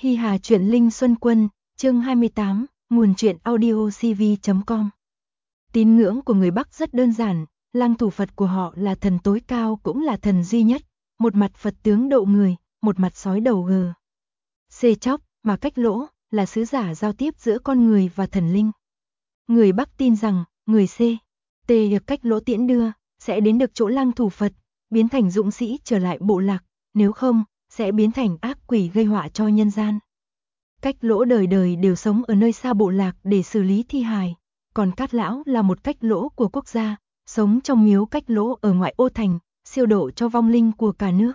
Hi Hà truyện Linh Xuân Quân, chương 28, nguồn truyện audio cv.com. Tín ngưỡng của người Bắc rất đơn giản, Lăng Thủ Phật của họ là thần tối cao cũng là thần duy nhất, một mặt Phật tướng độ người, một mặt sói đầu gờ. Xê chóc, mà Cách Lỗ, là sứ giả giao tiếp giữa con người và thần linh. Người Bắc tin rằng, người Xê, Tê được Cách Lỗ tiễn đưa, sẽ đến được chỗ Lăng Thủ Phật, biến thành dũng sĩ trở lại bộ lạc, nếu không, sẽ biến thành ác quỷ gây họa cho nhân gian. Cách Lỗ đời đời đều sống ở nơi xa bộ lạc để xử lý thi hài, còn Cát Lão là một Cách Lỗ của quốc gia, sống trong miếu Cách Lỗ ở ngoại ô thành, siêu độ cho vong linh của cả nước.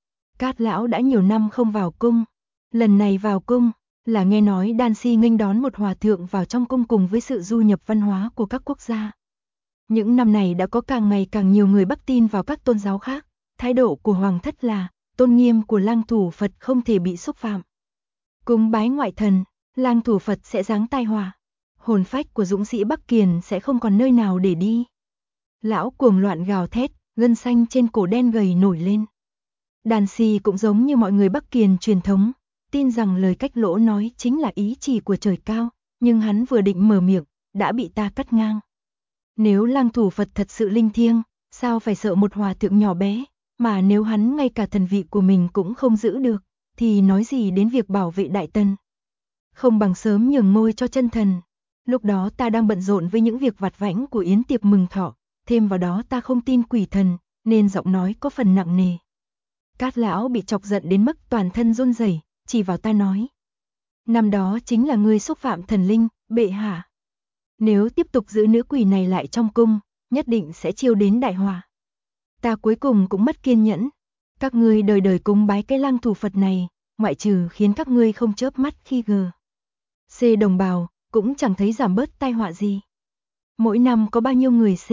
Cát Lão đã nhiều năm không vào cung, lần này vào cung là nghe nói Đan Si nghênh đón một hòa thượng vào trong cung cùng với sự du nhập văn hóa của các quốc gia. Những năm này đã có càng ngày càng nhiều người Bắc tin vào các tôn giáo khác, thái độ của Hoàng thất là tôn nghiêm của Lăng Thủ Phật không thể bị xúc phạm. Cúng bái ngoại thần, Lăng Thủ Phật sẽ giáng tai họa, hồn phách của dũng sĩ Bắc Kiền sẽ không còn nơi nào để đi. Lão cuồng loạn gào thét, gân xanh trên cổ đen gầy nổi lên. Đàn Si cũng giống như mọi người Bắc Kiền truyền thống, tin rằng lời Cách Lỗ nói chính là ý chỉ của trời cao, nhưng hắn vừa định mở miệng, đã bị ta cắt ngang. Nếu Lăng Thủ Phật thật sự linh thiêng, sao phải sợ một hòa thượng nhỏ bé, mà nếu hắn ngay cả thần vị của mình cũng không giữ được, thì nói gì đến việc bảo vệ Đại Tần. Không bằng sớm nhường ngôi cho chân thần. Lúc đó ta đang bận rộn với những việc vặt vãnh của yến tiệc mừng thọ, thêm vào đó ta không tin quỷ thần, nên giọng nói có phần nặng nề. Cát Lão bị chọc giận đến mức toàn thân run rẩy, chỉ vào ta nói: năm đó chính là ngươi xúc phạm thần linh, bệ hạ. Nếu tiếp tục giữ nữ quỷ này lại trong cung, nhất định sẽ chiêu đến đại họa. Ta cuối cùng cũng mất kiên nhẫn. Các ngươi đời đời cúng bái cái Lăng Thủ Phật này, ngoại trừ khiến các ngươi không chớp mắt khi C đồng bào, cũng chẳng thấy giảm bớt tai họa gì. Mỗi năm có bao nhiêu người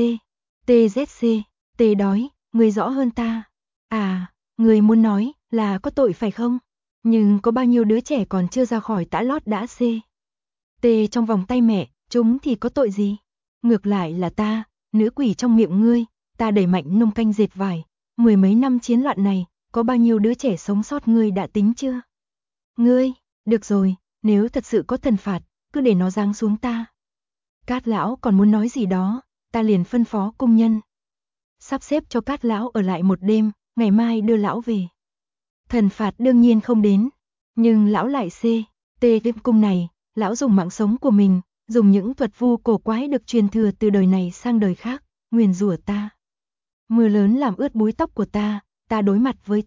TZC, T đói, ngươi rõ hơn ta. À, ngươi muốn nói là có tội phải không? Nhưng có bao nhiêu đứa trẻ còn chưa ra khỏi tã lót đã T trong vòng tay mẹ, chúng thì có tội gì? Ngược lại là ta, nữ quỷ trong miệng ngươi, ta đẩy mạnh nông canh dệt vải, mười mấy năm chiến loạn này, có bao nhiêu đứa trẻ sống sót ngươi đã tính chưa? Ngươi, được rồi, nếu thật sự có thần phạt, cứ để nó giáng xuống ta. Cát Lão còn muốn nói gì đó, ta liền phân phó cung nhân sắp xếp cho Cát Lão ở lại một đêm, ngày mai đưa lão về. Thần phạt đương nhiên không đến, nhưng lão lại T đêm cung này, lão dùng mạng sống của mình, dùng những thuật vu cổ quái được truyền thừa từ đời này sang đời khác, nguyền rủa ta. Mưa lớn làm ướt búi tóc của ta đối mặt với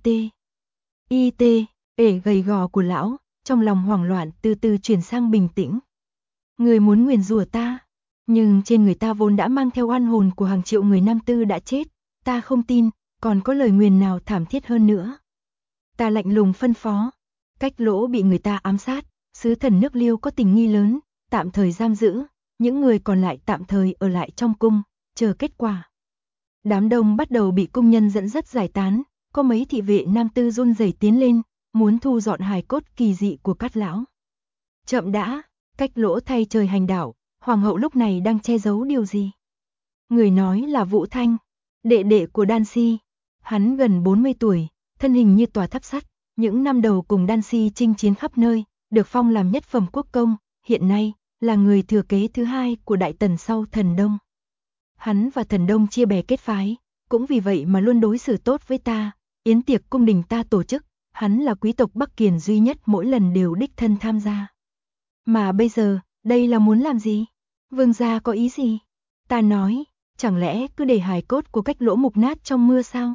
ể gầy gò của lão, trong lòng hoảng loạn từ từ chuyển sang bình tĩnh. Người muốn nguyền rủa ta, nhưng trên người ta vốn đã mang theo oan hồn của hàng triệu người Nam Tư đã chết, ta không tin, còn có lời nguyền nào thảm thiết hơn nữa. Ta lạnh lùng phân phó, Cách Lỗ bị người ta ám sát, sứ thần nước Liêu có tình nghi lớn, tạm thời giam giữ, những người còn lại tạm thời ở lại trong cung, chờ kết quả. Đám đông bắt đầu bị cung nhân dẫn dắt giải tán, có mấy thị vệ Nam Tư run rẩy tiến lên, muốn thu dọn hài cốt kỳ dị của Cát Lão. Chậm đã, Cách Lỗ thay trời hành đạo, hoàng hậu lúc này đang che giấu điều gì? Người nói là Vũ Thanh, đệ đệ của Đan Si. Hắn gần 40 tuổi, thân hình như tòa tháp sắt, những năm đầu cùng Đan Si chinh chiến khắp nơi, được phong làm nhất phẩm quốc công, hiện nay là người thừa kế thứ hai của Đại Tần sau Thần Đông. Hắn và Thần Đông chia bè kết phái, cũng vì vậy mà luôn đối xử tốt với ta, yến tiệc cung đình ta tổ chức, hắn là quý tộc Bắc Kiền duy nhất mỗi lần đều đích thân tham gia. Mà bây giờ, đây là muốn làm gì? Vương gia có ý gì? Ta nói, chẳng lẽ cứ để hài cốt của Cách Lỗ mục nát trong mưa sao?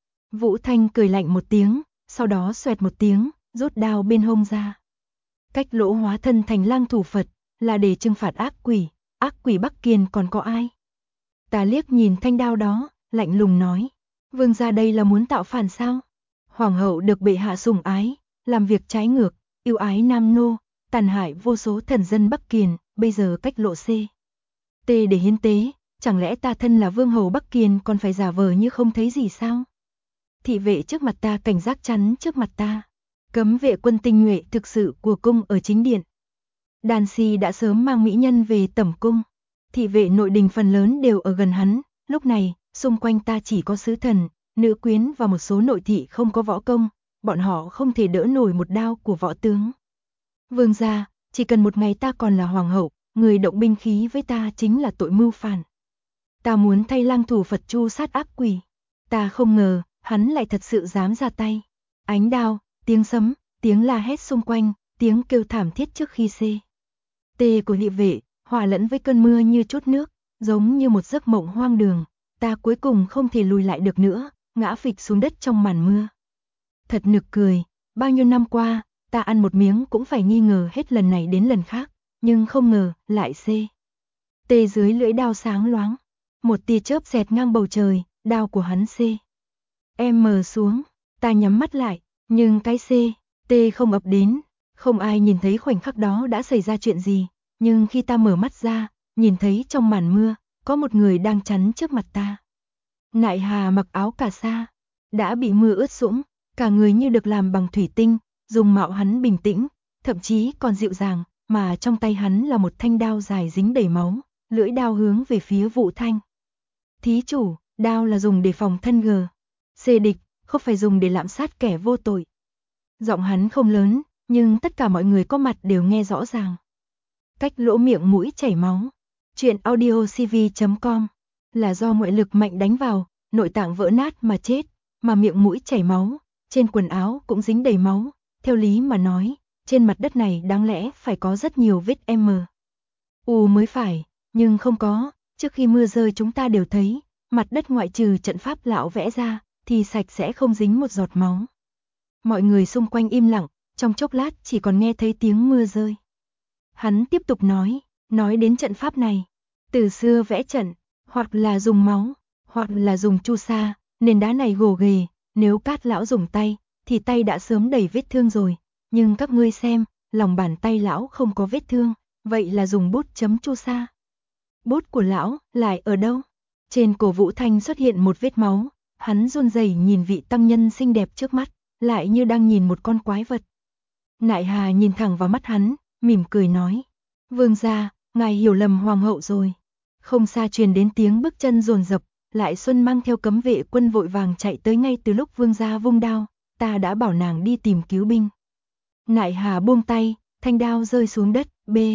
Vũ Thanh cười lạnh một tiếng, sau đó xoẹt một tiếng, rút đao bên hông ra. Cách Lỗ hóa thân thành Lăng Thủ Phật, là để trừng phạt ác quỷ Bắc Kiền còn có ai? Ta liếc nhìn thanh đao đó, lạnh lùng nói, vương gia đây là muốn tạo phản sao? Hoàng hậu được bệ hạ sủng ái, làm việc trái ngược, yêu ái nam nô, tàn hại vô số thần dân Bắc Kiền, bây giờ Cách Lỗ T để hiến tế, chẳng lẽ ta thân là vương hầu Bắc Kiền còn phải giả vờ như không thấy gì sao? Thị vệ trước mặt ta cảnh giác chắn trước mặt ta, cấm vệ quân tinh nhuệ thực sự của cung ở chính điện. Đan Si đã sớm mang mỹ nhân về tẩm cung, thị vệ nội đình phần lớn đều ở gần hắn, lúc này, xung quanh ta chỉ có sứ thần, nữ quyến và một số nội thị không có võ công, bọn họ không thể đỡ nổi một đao của võ tướng. Vương gia, chỉ cần một ngày ta còn là hoàng hậu, người động binh khí với ta chính là tội mưu phản. Ta muốn thay lang thủ Phật tru sát ác quỷ. Ta không ngờ, hắn lại thật sự dám ra tay. Ánh đao, tiếng sấm, tiếng la hét xung quanh, tiếng kêu thảm thiết trước khi tê của địa vệ, hòa lẫn với cơn mưa như chút nước, giống như một giấc mộng hoang đường. Ta cuối cùng không thể lùi lại được nữa, ngã phịch xuống đất trong màn mưa. Thật nực cười, bao nhiêu năm qua, ta ăn một miếng cũng phải nghi ngờ hết lần này đến lần khác, nhưng không ngờ, lại tê dưới lưỡi đao sáng loáng. Một tia chớp xẹt ngang bầu trời, đao của hắn mờ xuống, ta nhắm mắt lại, nhưng cái tê không ập đến, không ai nhìn thấy khoảnh khắc đó đã xảy ra chuyện gì, nhưng khi ta mở mắt ra, nhìn thấy trong màn mưa, có một người đang chắn trước mặt ta. Nại Hà mặc áo cà sa, đã bị mưa ướt sũng, cả người như được làm bằng thủy tinh, dùng mạo hắn bình tĩnh, thậm chí còn dịu dàng, mà trong tay hắn là một thanh đao dài dính đầy máu, lưỡi đao hướng về phía Vũ Thanh. Thí chủ, đao là dùng để phòng thân địch, không phải dùng để lạm sát kẻ vô tội. Giọng hắn không lớn, nhưng tất cả mọi người có mặt đều nghe rõ ràng. Cách lỗ miệng mũi chảy máu. Chuyện audiocv.com là do ngoại lực mạnh đánh vào, nội tạng vỡ nát mà chết, mà miệng mũi chảy máu, trên quần áo cũng dính đầy máu. Theo lý mà nói, trên mặt đất này đáng lẽ phải có rất nhiều vết mới phải, nhưng không có. Trước khi mưa rơi chúng ta đều thấy, mặt đất ngoại trừ trận pháp lão vẽ ra, thì sạch sẽ không dính một giọt máu. Mọi người xung quanh im lặng, trong chốc lát chỉ còn nghe thấy tiếng mưa rơi. Hắn tiếp tục nói đến trận pháp này. Từ xưa vẽ trận, hoặc là dùng máu, hoặc là dùng chu sa, nền đá này gồ ghề, nếu Cát lão dùng tay, thì tay đã sớm đầy vết thương rồi. Nhưng các ngươi xem, lòng bàn tay lão không có vết thương, vậy là dùng bút chấm chu sa. Bút của lão lại ở đâu? Trên cổ Vũ Thanh xuất hiện một vết máu, hắn run rẩy nhìn vị tăng nhân xinh đẹp trước mắt, lại như đang nhìn một con quái vật. Nại Hà nhìn thẳng vào mắt hắn, mỉm cười nói: "Vương gia, ngài hiểu lầm hoàng hậu rồi." Không xa truyền đến tiếng bước chân dồn dập, Lại Xuân mang theo cấm vệ quân vội vàng chạy tới ngay từ lúc vương gia vung đao, ta đã bảo nàng đi tìm cứu binh. Nại Hà buông tay, thanh đao rơi xuống đất,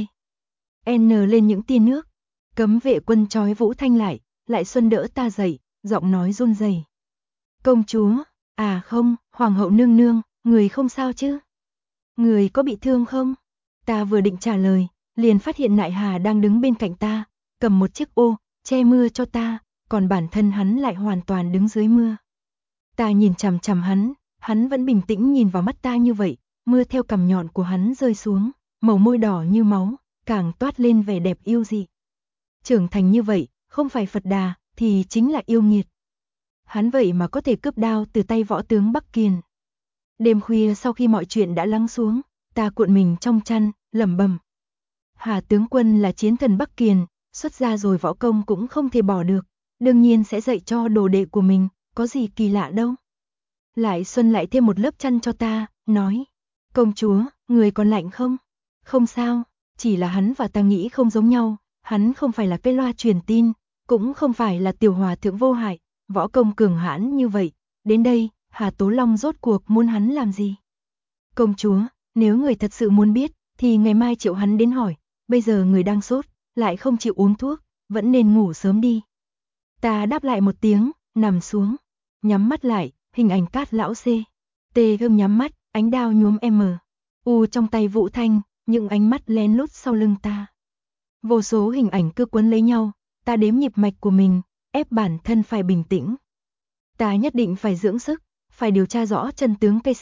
lên những tia nước. Cấm vệ quân trói Vũ Thanh lại, Lại Xuân đỡ ta dậy, giọng nói run rẩy: "Công chúa, à không, hoàng hậu nương nương, người không sao chứ? Người có bị thương không?" Ta vừa định trả lời, liền phát hiện Nại Hà đang đứng bên cạnh ta, cầm một chiếc ô, che mưa cho ta, còn bản thân hắn lại hoàn toàn đứng dưới mưa. Ta nhìn chằm chằm hắn vẫn bình tĩnh nhìn vào mắt ta như vậy, mưa theo cằm nhọn của hắn rơi xuống, màu môi đỏ như máu, càng toát lên vẻ đẹp yêu dị. Trưởng thành như vậy, không phải Phật Đà, thì chính là yêu nghiệt. Hắn vậy mà có thể cướp đao từ tay võ tướng Bắc Kiền. Đêm khuya sau khi mọi chuyện đã lắng xuống, ta cuộn mình trong chăn, lẩm bẩm: Hà tướng quân là chiến thần Bắc Kiền, xuất gia rồi võ công cũng không thể bỏ được, đương nhiên sẽ dạy cho đồ đệ của mình, có gì kỳ lạ đâu. Lại Xuân lại thêm một lớp chăn cho ta, nói: "Công chúa, người còn lạnh không?" "Không sao, chỉ là hắn và ta nghĩ không giống nhau, hắn không phải là cái loa truyền tin, cũng không phải là tiểu hòa thượng vô hại, võ công cường hãn như vậy, đến đây, Hà Tố Long rốt cuộc muốn hắn làm gì?" "Công chúa, nếu người thật sự muốn biết, thì ngày mai triệu hắn đến hỏi, bây giờ người đang sốt, lại không chịu uống thuốc, vẫn nên ngủ sớm đi." Ta đáp lại một tiếng, nằm xuống, nhắm mắt lại, hình ảnh Cát lão tê gương nhắm mắt, ánh đao nhuốm trong tay Vũ Thanh, những ánh mắt lén lút sau lưng ta. Vô số hình ảnh cứ quấn lấy nhau, ta đếm nhịp mạch của mình, ép bản thân phải bình tĩnh. Ta nhất định phải dưỡng sức, phải điều tra rõ chân tướng cây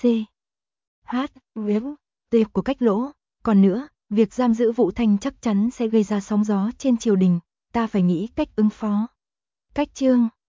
tệp của Cách Lỗ. Còn nữa, việc giam giữ Vũ Thanh chắc chắn sẽ gây ra sóng gió trên triều đình, ta phải nghĩ cách ứng phó. Cách chương